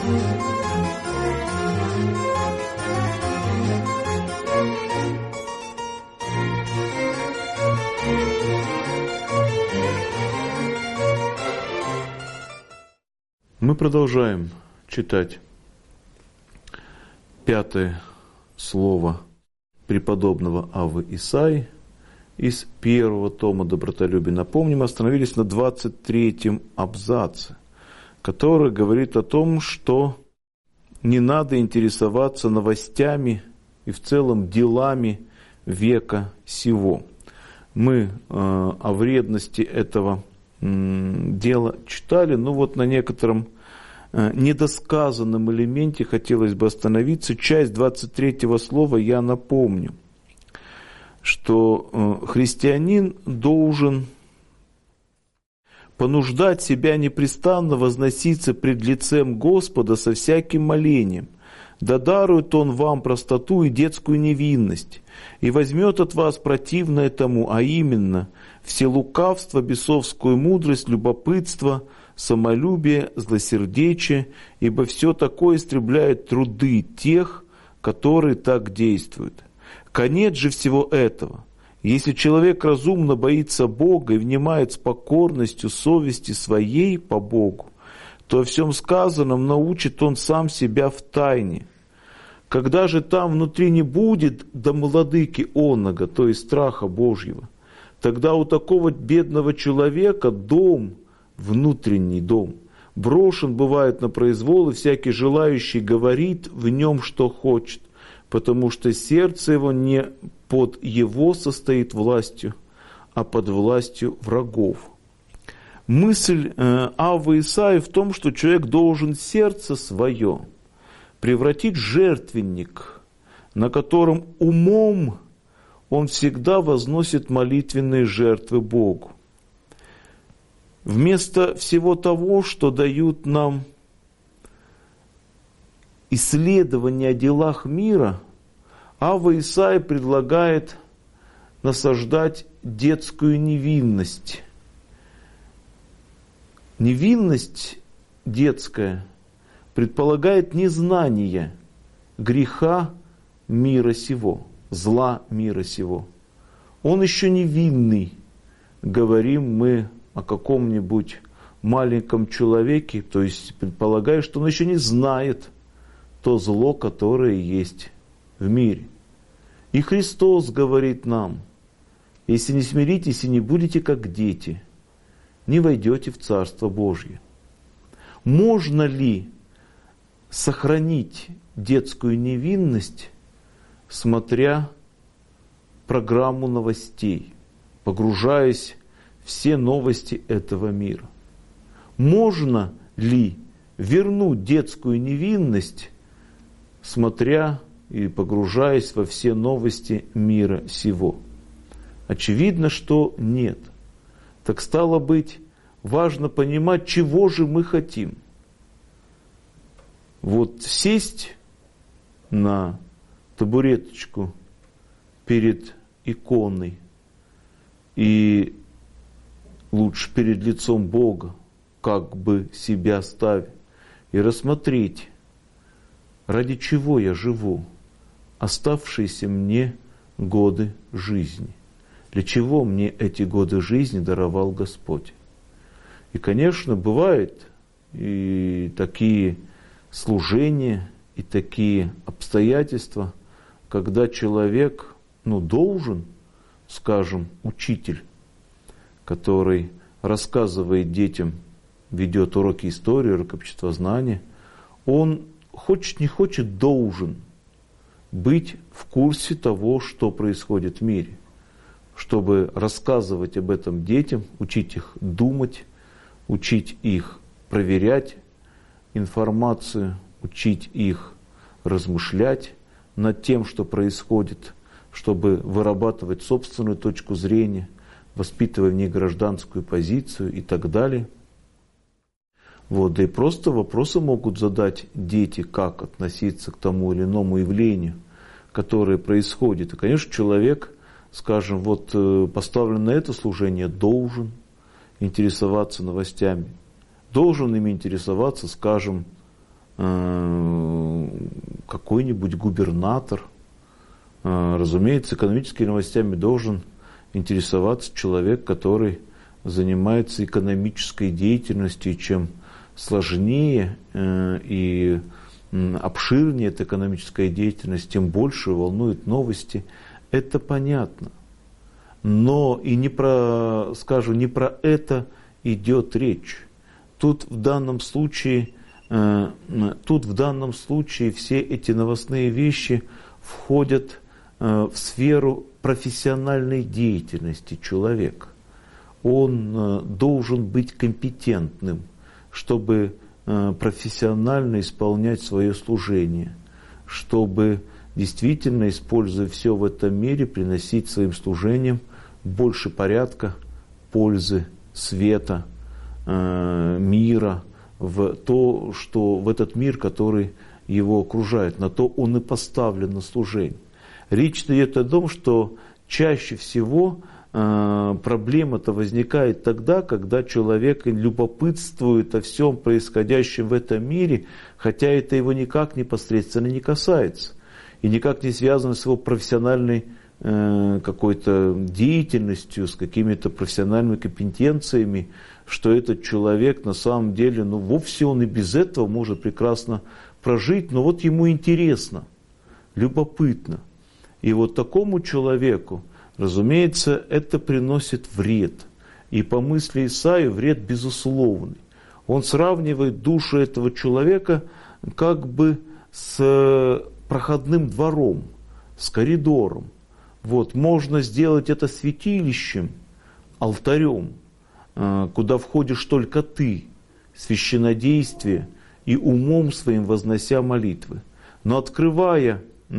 Мы продолжаем читать 5 слово преподобного Аввы Исаии из 1 тома «Добротолюбие». Напомним, остановились на 23-м абзаце, который говорит о том, что не надо интересоваться новостями и в целом делами века сего. Мы о вредности этого дела читали, но вот на некотором недосказанном элементе хотелось бы остановиться. Часть 23-го слова я напомню, что христианин должен понуждать себя непрестанно возноситься пред лицем Господа со всяким молением. Да дарует Он вам простоту и детскую невинность, и возьмет от вас противное тому, а именно все лукавство, бесовскую мудрость, любопытство, самолюбие, злосердечие, ибо все такое истребляет труды тех, которые так действуют. Конец же всего этого, если человек разумно боится Бога и внимает с покорностью совести своей по Богу, то о всем сказанном научит он сам себя в тайне. Когда же там внутри не будет до владыки оного, то есть страха Божьего, тогда у такого бедного человека дом, внутренний дом, брошен бывает на произвол, и всякий желающий говорит в нем, что хочет, потому что сердце его не под его состоит властью, а под властью врагов. Мысль Аввы Исаии в том, что человек должен сердце свое превратить в жертвенник, на котором умом он всегда возносит молитвенные жертвы Богу. Вместо всего того, что дают нам исследования о делах мира, Авва Исаия предлагает насаждать детскую невинность. Невинность детская предполагает незнание греха мира сего, зла мира сего. Он еще невинный. Говорим мы о каком-нибудь маленьком человеке, то есть предполагая, что он еще не знает то зло, которое есть в мире. И Христос говорит нам: если не смиритесь и не будете как дети, не войдете в Царство Божье. Можно ли сохранить детскую невинность, смотря программу новостей, погружаясь в все новости этого мира? Можно ли вернуть детскую невинность, смотря и погружаясь во все новости мира сего? Очевидно, что нет. Так стало быть, важно понимать, чего же мы хотим. Вот сесть на табуреточку перед иконой и лучше перед лицом Бога, как бы себя ставя, и рассмотреть, ради чего я живу, оставшиеся мне годы жизни. Для чего мне эти годы жизни даровал Господь? И, конечно, бывают и такие служения, и такие обстоятельства, когда человек, должен, скажем, учитель, который рассказывает детям, ведет уроки истории, рукопечествознания, он, хочет не хочет, должен быть в курсе того, что происходит в мире, чтобы рассказывать об этом детям, учить их думать, учить их проверять информацию, учить их размышлять над тем, что происходит, чтобы вырабатывать собственную точку зрения, воспитывая в них гражданскую позицию и так далее. Да и просто вопросы могут задать дети, как относиться к тому или иному явлению, которое происходит. И, конечно, человек, скажем, поставлен на это служение, должен интересоваться новостями, должен ими интересоваться, скажем, какой-нибудь губернатор. Разумеется, экономическими новостями должен интересоваться человек, который занимается экономической деятельностью. И чем сложнее и обширнее эта экономическая деятельность, тем больше волнуют новости. Это понятно. Но и не про это идет речь. Тут в данном случае все эти новостные вещи входят в сферу профессиональной деятельности человека. Он должен быть компетентным, чтобы профессионально исполнять свое служение, чтобы действительно, используя все в этом мире, приносить своим служением больше порядка, пользы, света, мира в этот мир, который его окружает. На то он и поставлен на служение. Речь идет о том, что чаще всего проблема-то возникает тогда, когда человек любопытствует о всем происходящем в этом мире, хотя это его никак непосредственно не касается и никак не связано с его профессиональной какой-то деятельностью, с какими-то профессиональными компетенциями, что этот человек на самом деле, вовсе он и без этого может прекрасно прожить, но вот ему интересно, любопытно. И вот такому человеку, разумеется, это приносит вред. И по мысли Исаии вред безусловный. Он сравнивает душу этого человека как бы с проходным двором, с коридором. Вот, можно сделать это святилищем, алтарем, куда входишь только ты, священнодействие, и умом своим вознося молитвы. Но открывая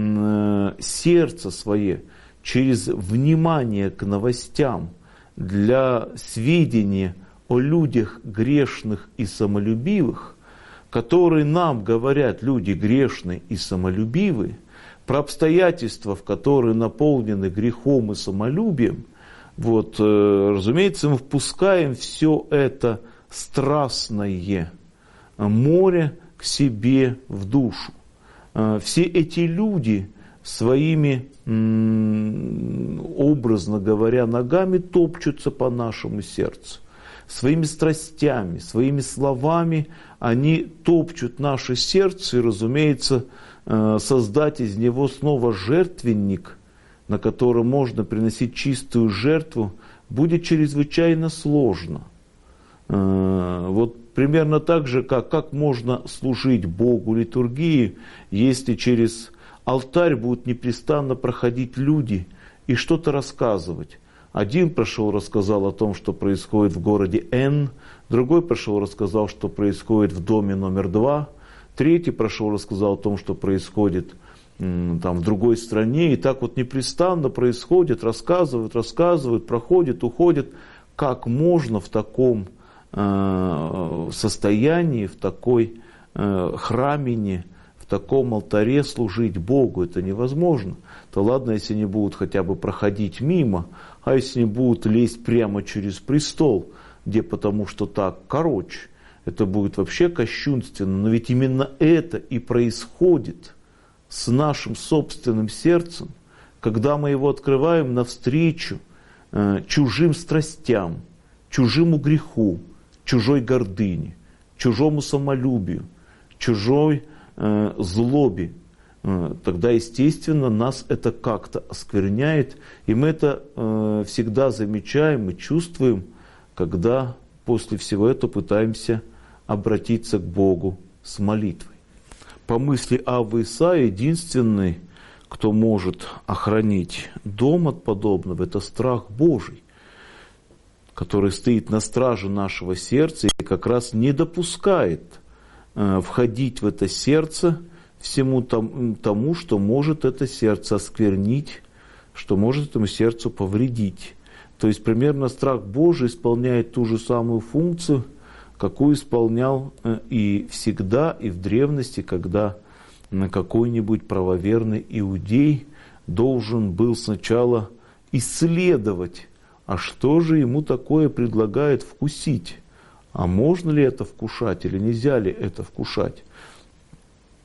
сердце свое через внимание к новостям для сведения о людях грешных и самолюбивых, которые нам говорят люди грешные и самолюбивые, про обстоятельства, в которые наполнены грехом и самолюбием, вот, разумеется, мы впускаем все это страстное море к себе в душу. Все эти люди своими, образно говоря, ногами топчутся по нашему сердцу. Своими страстями, своими словами они топчут наше сердце, и, разумеется, создать из него снова жертвенник, на котором можно приносить чистую жертву, будет чрезвычайно сложно. Вот примерно так же, как можно служить Богу литургии, если через алтарь будут непрестанно проходить люди и что-то рассказывать. Один пришел, рассказал о том, что происходит в городе Н, другой пришел, рассказал, что происходит в доме номер 2, третий прошел, рассказал о том, что происходит там, в другой стране. И так вот непрестанно происходит, рассказывают, проходит, уходит. Как можно в таком состоянии, в такой храмине, в таком алтаре служить Богу? Это невозможно. То ладно, если они будут хотя бы проходить мимо, а если они будут лезть прямо через престол, где потому что так короче, это будет вообще кощунственно. Но ведь именно это и происходит с нашим собственным сердцем, когда мы его открываем навстречу чужим страстям, чужому греху, чужой гордыне, чужому самолюбию, чужой злобе. Тогда, естественно, нас это как-то оскверняет, и мы это всегда замечаем и чувствуем, когда после всего этого пытаемся обратиться к Богу с молитвой. По мысли Аввы Исаии, единственный, кто может охранить дом от подобного, это страх Божий, который стоит на страже нашего сердца и как раз не допускает входить в это сердце всему тому, что может это сердце осквернить, что может этому сердцу повредить. То есть примерно страх Божий исполняет ту же самую функцию, какую исполнял и всегда, и в древности, когда какой-нибудь правоверный иудей должен был сначала исследовать, а что же ему такое предлагает вкусить, а можно ли это вкушать или нельзя ли это вкушать.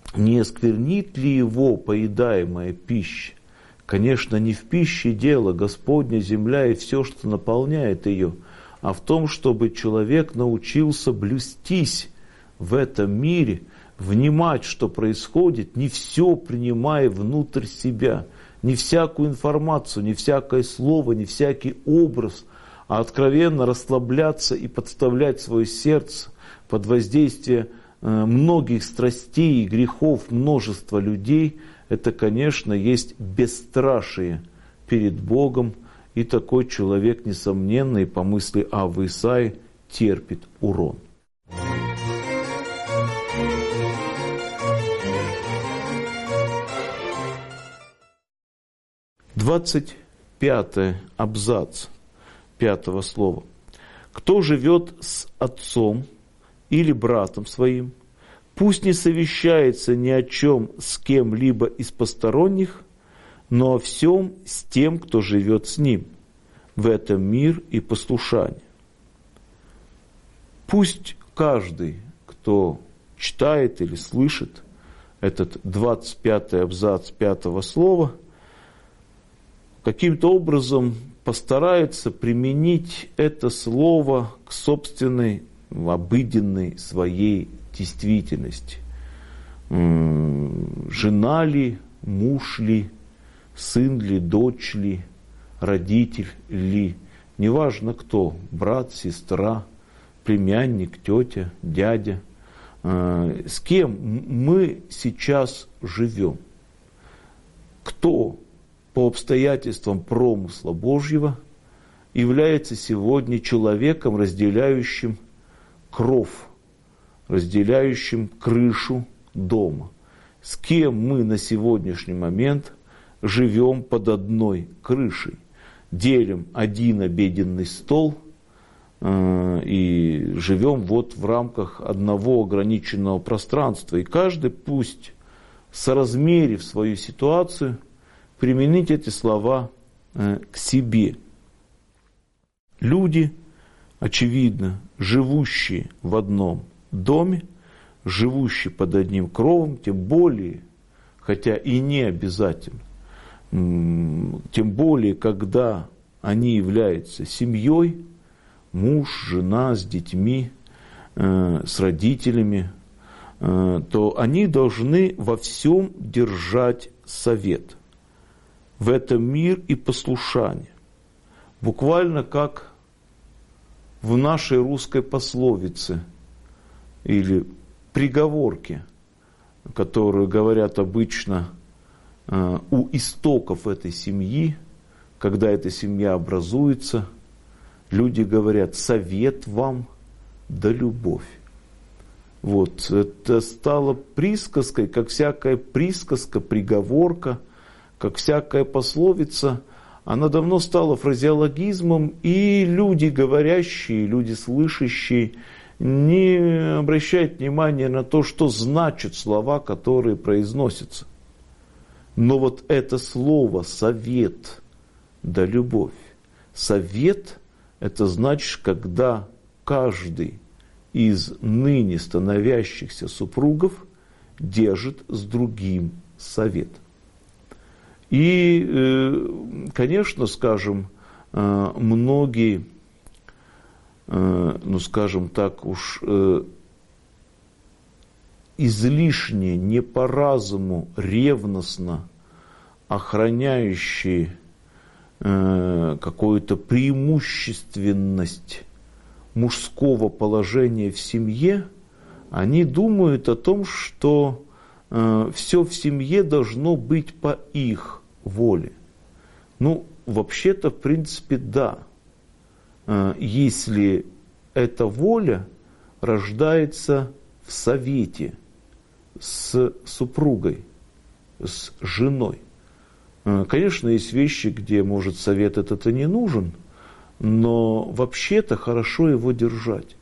не осквернит ли его поедаемая пища? Конечно, не в пище дело, Господня земля и все, что наполняет ее, а в том, чтобы человек научился блюстись в этом мире, внимать, что происходит, не все принимая внутрь себя, не всякую информацию, не всякое слово, не всякий образ, а откровенно расслабляться и подставлять свое сердце под воздействие многих страстей и грехов множества людей. Это, конечно, есть бесстрашие перед Богом, и такой человек, несомненно, и по мысли Аввы Исаии, терпит урон. Двадцать пятый абзац 5 слова. Кто живет с отцом или братом своим, пусть не совещается ни о чем с кем-либо из посторонних, но о всем с тем, кто живет с ним. В этом мир и послушание. Пусть каждый, кто читает или слышит этот 25-й абзац 5 слова, каким-то образом постарается применить это слово к собственной обыденной своей действительности. Жена ли, муж ли, сын ли, дочь ли, родитель ли, неважно кто, брат, сестра, племянник, тетя, дядя, с кем мы сейчас живем, кто по обстоятельствам промысла Божьего является сегодня человеком, разделяющим кров, разделяющим крышу дома. С кем мы на сегодняшний момент живем под одной крышей, делим один обеденный стол и живем вот в рамках одного ограниченного пространства. И каждый пусть, соразмерив свою ситуацию, применить эти слова к себе. Люди, очевидно, живущие в одном доме, живущие под одним кровом, тем более, хотя и не обязательно, тем более, когда они являются семьей, муж, жена с детьми, с родителями, то они должны во всем держать совет. В этом мир и послушание. Буквально как в нашей русской пословице или приговорке, которую говорят обычно у истоков этой семьи, когда эта семья образуется, люди говорят: совет вам да любовь. Вот, это стало присказкой, как всякая присказка, приговорка, как всякая пословица, она давно стала фразеологизмом, и люди говорящие, люди слышащие не обращают внимания на то, что значат слова, которые произносятся. Но вот это слово «совет» да «любовь». Совет – это значит, когда каждый из ныне становящихся супругов держит с другим совет. И, конечно, скажем, многие, ну, скажем так уж, излишне, не по разуму, ревностно охраняющие какую-то преимущественность мужского положения в семье, они думают о том, что все в семье должно быть по их воле. Ну, вообще-то, в принципе, да. Если эта воля рождается в совете с супругой, с женой. Конечно, есть вещи, где, может, совет этот и не нужен, но вообще-то хорошо его держать.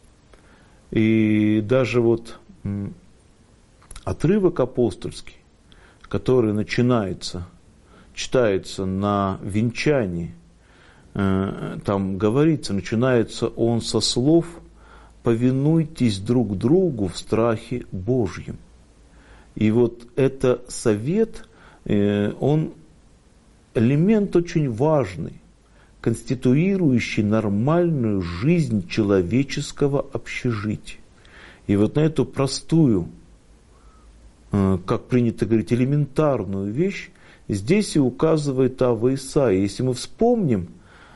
И даже вот отрывок апостольский, который читается на венчании, там говорится, начинается он со слов: «Повинуйтесь друг другу в страхе Божьем». И вот это совет, он элемент очень важный, конституирующий нормальную жизнь человеческого общежития. И вот на эту простую, как принято говорить, элементарную вещь здесь и указывает Ава Исаия. Если мы вспомним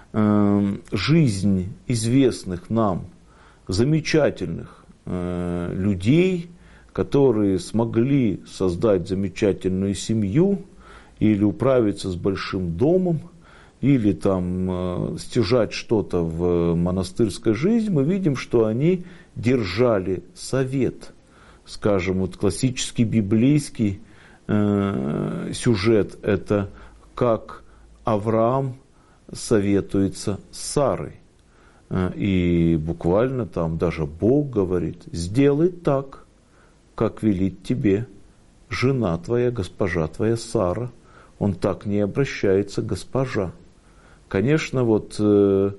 жизнь известных нам замечательных людей, которые смогли создать замечательную семью или управиться с большим домом, или там стяжать что-то в монастырской жизни, мы видим, что они держали совет. Скажем, вот классический библейский сюжет – это как Авраам советуется с Сарой. И буквально там даже Бог говорит: сделай так, как велит тебе жена твоя, госпожа твоя Сара. Он так не обращается, госпожа. Конечно, вот все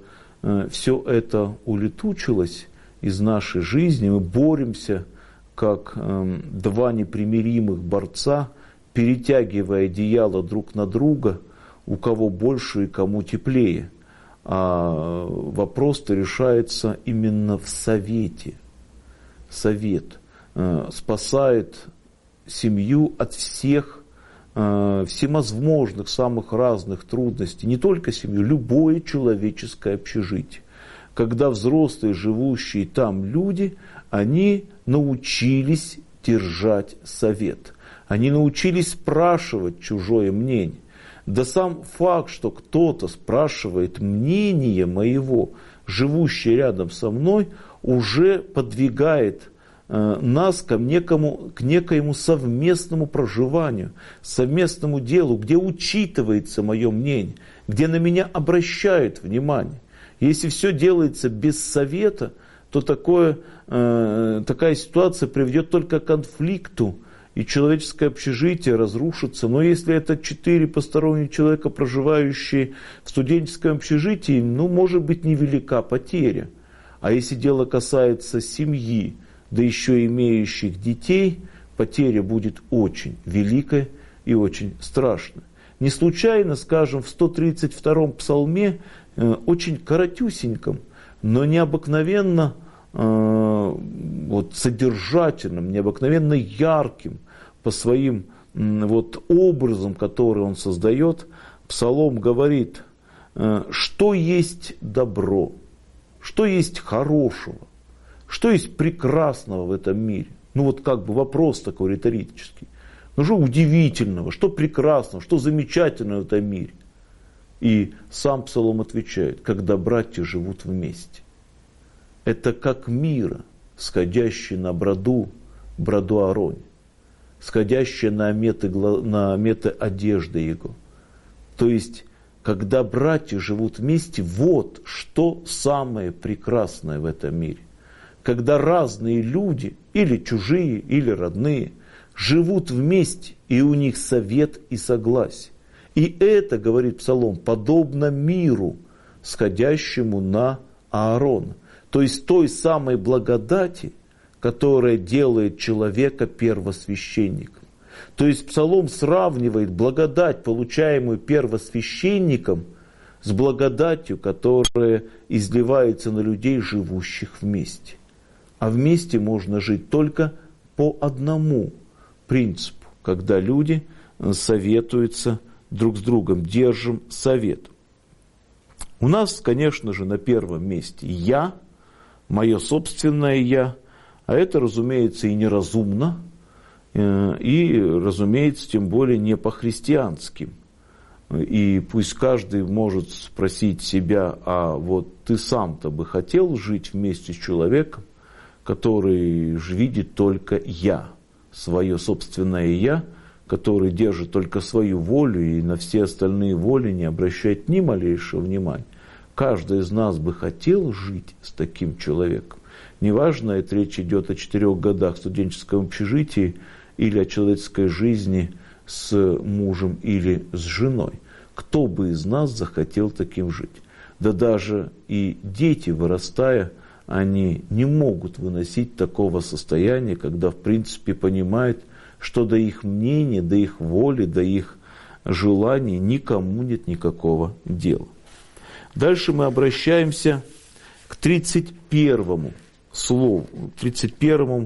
это улетучилось из нашей жизни. Мы боремся, как два непримиримых борца, перетягивая одеяло друг на друга, у кого больше и кому теплее. А вопрос-то решается именно в совете. Совет спасает семью от всех всевозможных, самых разных трудностей. Не только семью, любое человеческое общежитие. Когда взрослые, живущие там люди, они научились держать совет. Они научились спрашивать чужое мнение. Да сам факт, что кто-то спрашивает мнение моего, живущий рядом со мной, уже подвигает нас к некоему совместному проживанию, совместному делу, где учитывается мое мнение, где на меня обращают внимание. Если все делается без совета, то такая ситуация приведет только к конфликту, и человеческое общежитие разрушится. Но если это 4 посторонних человека, проживающие в студенческом общежитии, может быть, невелика потеря. А если дело касается семьи, да еще имеющих детей, потеря будет очень великая и очень страшная. Не случайно, скажем, в 132-м псалме, очень коротюсеньком, но необыкновенно содержательным, необыкновенно ярким по своим образам, которые он создает, псалом говорит, что есть добро, что есть хорошего, что есть прекрасного в этом мире. Вопрос такой риторический. Что удивительного, что прекрасного, что замечательного в этом мире. И сам псалом отвечает: когда братья живут вместе. Это как мира, сходящий на броду Аароне, сходящая на меты одежды его. То есть, когда братья живут вместе, вот что самое прекрасное в этом мире. Когда разные люди, или чужие, или родные, живут вместе, и у них совет и согласие. И это, говорит Псалом, подобно миру, сходящему на Аарона. То есть той самой благодати, которая делает человека первосвященником. То есть Псалом сравнивает благодать, получаемую первосвященником, с благодатью, которая изливается на людей, живущих вместе. А вместе можно жить только по одному принципу, когда люди советуются друг с другом, держим совет. У нас, конечно же, на первом месте я, мое собственное я, а это, разумеется, и неразумно, и, разумеется, тем более не по-христиански. И пусть каждый может спросить себя: а вот ты сам-то бы хотел жить вместе с человеком, который видит только я, свое собственное я, который держит только свою волю и на все остальные воли не обращает ни малейшего внимания. Каждый из нас бы хотел жить с таким человеком. Неважно, это речь идет о 4 годах в студенческом общежитии или о человеческой жизни с мужем или с женой. Кто бы из нас захотел таким жить? Да даже и дети, вырастая, они не могут выносить такого состояния, когда в принципе понимают, что до их мнения, до их воли, до их желаний никому нет никакого дела. Дальше мы обращаемся к 31 слову, 31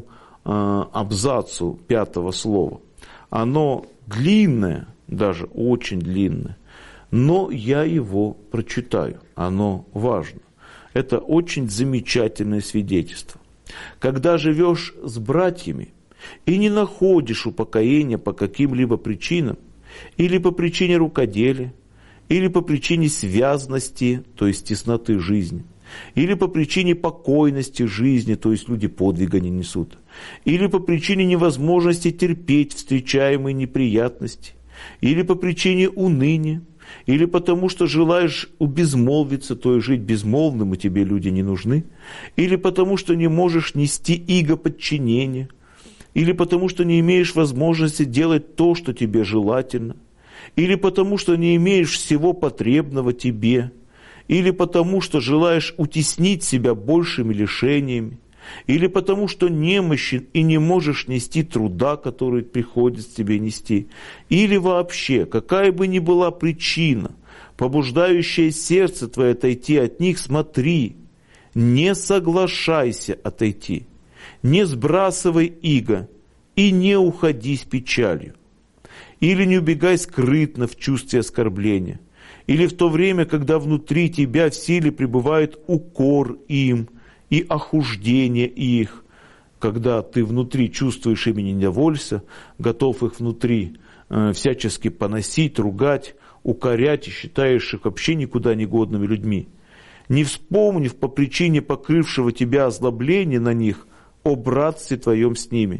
абзацу 5 слова. Оно длинное, даже очень длинное, но я его прочитаю, оно важно. Это очень замечательное свидетельство. Когда живешь с братьями и не находишь упокоения по каким-либо причинам, или по причине рукоделия, или по причине связности, то есть тесноты жизни, или по причине покойности жизни, то есть люди подвига не несут, или по причине невозможности терпеть встречаемые неприятности, или по причине уныния, или потому что желаешь убезмолвиться, то есть жить безмолвным, и тебе люди не нужны, или потому что не можешь нести иго подчинения, или потому что не имеешь возможности делать то, что тебе желательно, или потому что не имеешь всего потребного тебе, или потому что желаешь утеснить себя большими лишениями, или потому что немощен и не можешь нести труда, который приходится тебе нести, или вообще, какая бы ни была причина, побуждающая сердце твое отойти от них, смотри, не соглашайся отойти, не сбрасывай иго и не уходи с печалью, или не убегай скрытно в чувстве оскорбления, или в то время, когда внутри тебя в силе пребывает укор им, и охуждение их, когда ты внутри чувствуешь ими недовольство, готов их внутри всячески поносить, ругать, укорять и считаешь их вообще никуда не годными людьми, не вспомнив по причине покрывшего тебя озлобления на них о братстве твоем с ними.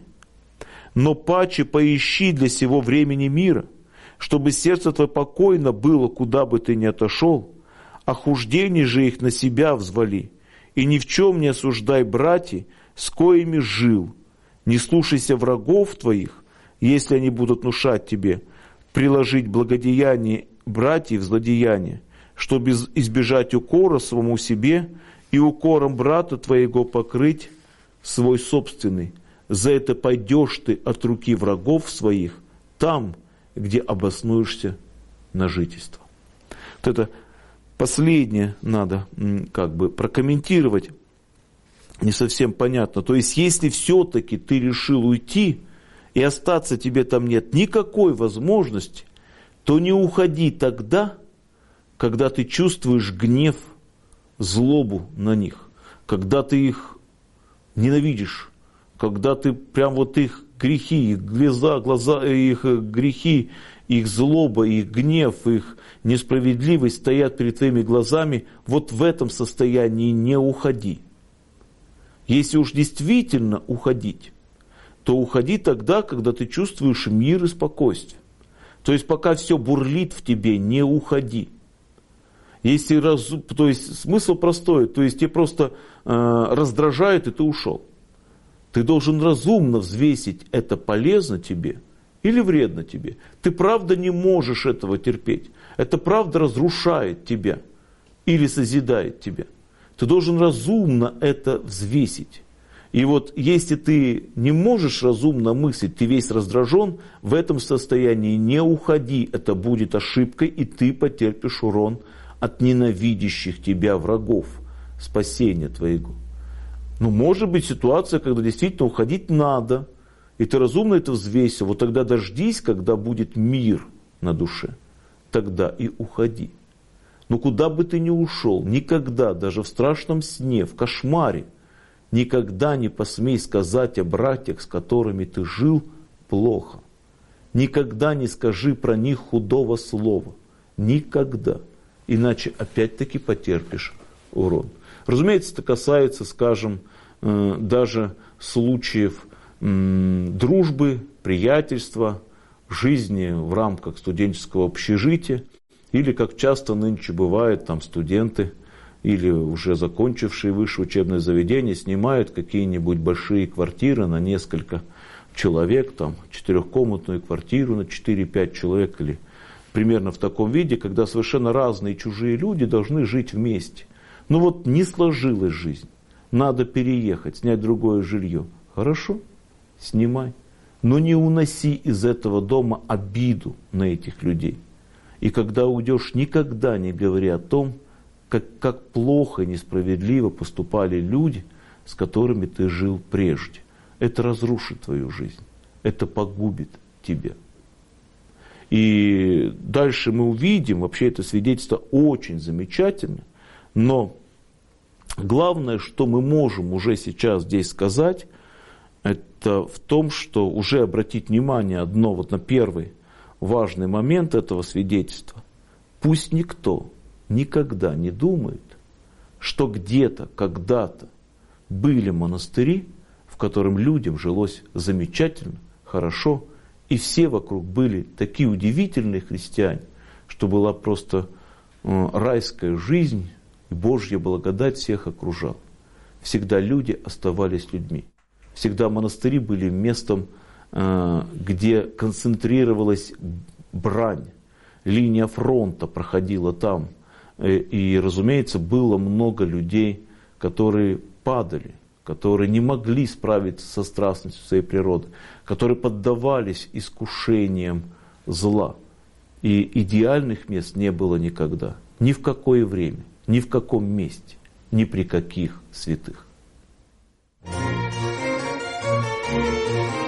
Но паче поищи для сего времени мира, чтобы сердце твое покойно было, куда бы ты ни отошел, охуждение же их на себя взвали, и ни в чем не осуждай братьев, с коими жил. Не слушайся врагов твоих, если они будут внушать тебе, приложить благодеяние братьев злодеяния, чтобы избежать укора самому себе и укором брата твоего покрыть свой собственный. За это пойдешь ты от руки врагов своих там, где обоснуешься на жительство. Вот это последнее надо прокомментировать, не совсем понятно. То есть, если все-таки ты решил уйти, и остаться тебе там нет никакой возможности, то не уходи тогда, когда ты чувствуешь гнев, злобу на них, когда ты их ненавидишь, когда ты прям вот их грехи, их глаза, их грехи, их злоба, их гнев, их несправедливость стоят перед твоими глазами, вот в этом состоянии не уходи. Если уж действительно уходить, то уходи тогда, когда ты чувствуешь мир и спокойствие. То есть пока все бурлит в тебе, не уходи. То есть смысл простой, то есть тебе просто раздражает, и ты ушел. Ты должен разумно взвесить, это полезно тебе или вредно тебе. Ты правда не можешь этого терпеть. Это правда разрушает тебя или созидает тебя. Ты должен разумно это взвесить. И вот если ты не можешь разумно мыслить, ты весь раздражен, в этом состоянии не уходи. Это будет ошибкой, и ты потерпишь урон от ненавидящих тебя врагов, спасения твоего. Но может быть ситуация, когда действительно уходить надо, и ты разумно это взвесил, вот тогда дождись, когда будет мир на душе, тогда и уходи. Но куда бы ты ни ушел, никогда, даже в страшном сне, в кошмаре, никогда не посмей сказать о братьях, с которыми ты жил, плохо. Никогда не скажи про них худого слова. Никогда. Иначе опять-таки потерпишь урон. Разумеется, это касается, скажем, даже случаев дружбы, приятельства, жизни в рамках студенческого общежития, или, как часто нынче бывает, там студенты или уже закончившие высшее учебное заведение снимают какие-нибудь большие квартиры на несколько человек, там 4-комнатную квартиру на 4-5 человек, или примерно в таком виде, когда совершенно разные чужие люди должны жить вместе. Ну вот не сложилась жизнь, надо переехать, снять другое жилье. Хорошо, снимай. Но не уноси из этого дома обиду на этих людей. И когда уйдешь, никогда не говори о том, как плохо и несправедливо поступали люди, с которыми ты жил прежде. Это разрушит твою жизнь. Это погубит тебя. И дальше мы увидим, вообще это свидетельство очень замечательно, но главное, что мы можем уже сейчас здесь сказать, это в том, что уже обратить внимание одно вот на первый важный момент этого свидетельства. Пусть никто никогда не думает, что где-то, когда-то были монастыри, в котором людям жилось замечательно, хорошо, и все вокруг были такие удивительные христиане, что была просто райская жизнь, и Божья благодать всех окружала. Всегда люди оставались людьми. Всегда монастыри были местом, где концентрировалась брань. Линия фронта проходила там. И, разумеется, было много людей, которые падали, которые не могли справиться со страстностью своей природы, которые поддавались искушениям зла. И идеальных мест не было никогда. Ни в какое время, ни в каком месте, ни при каких святых.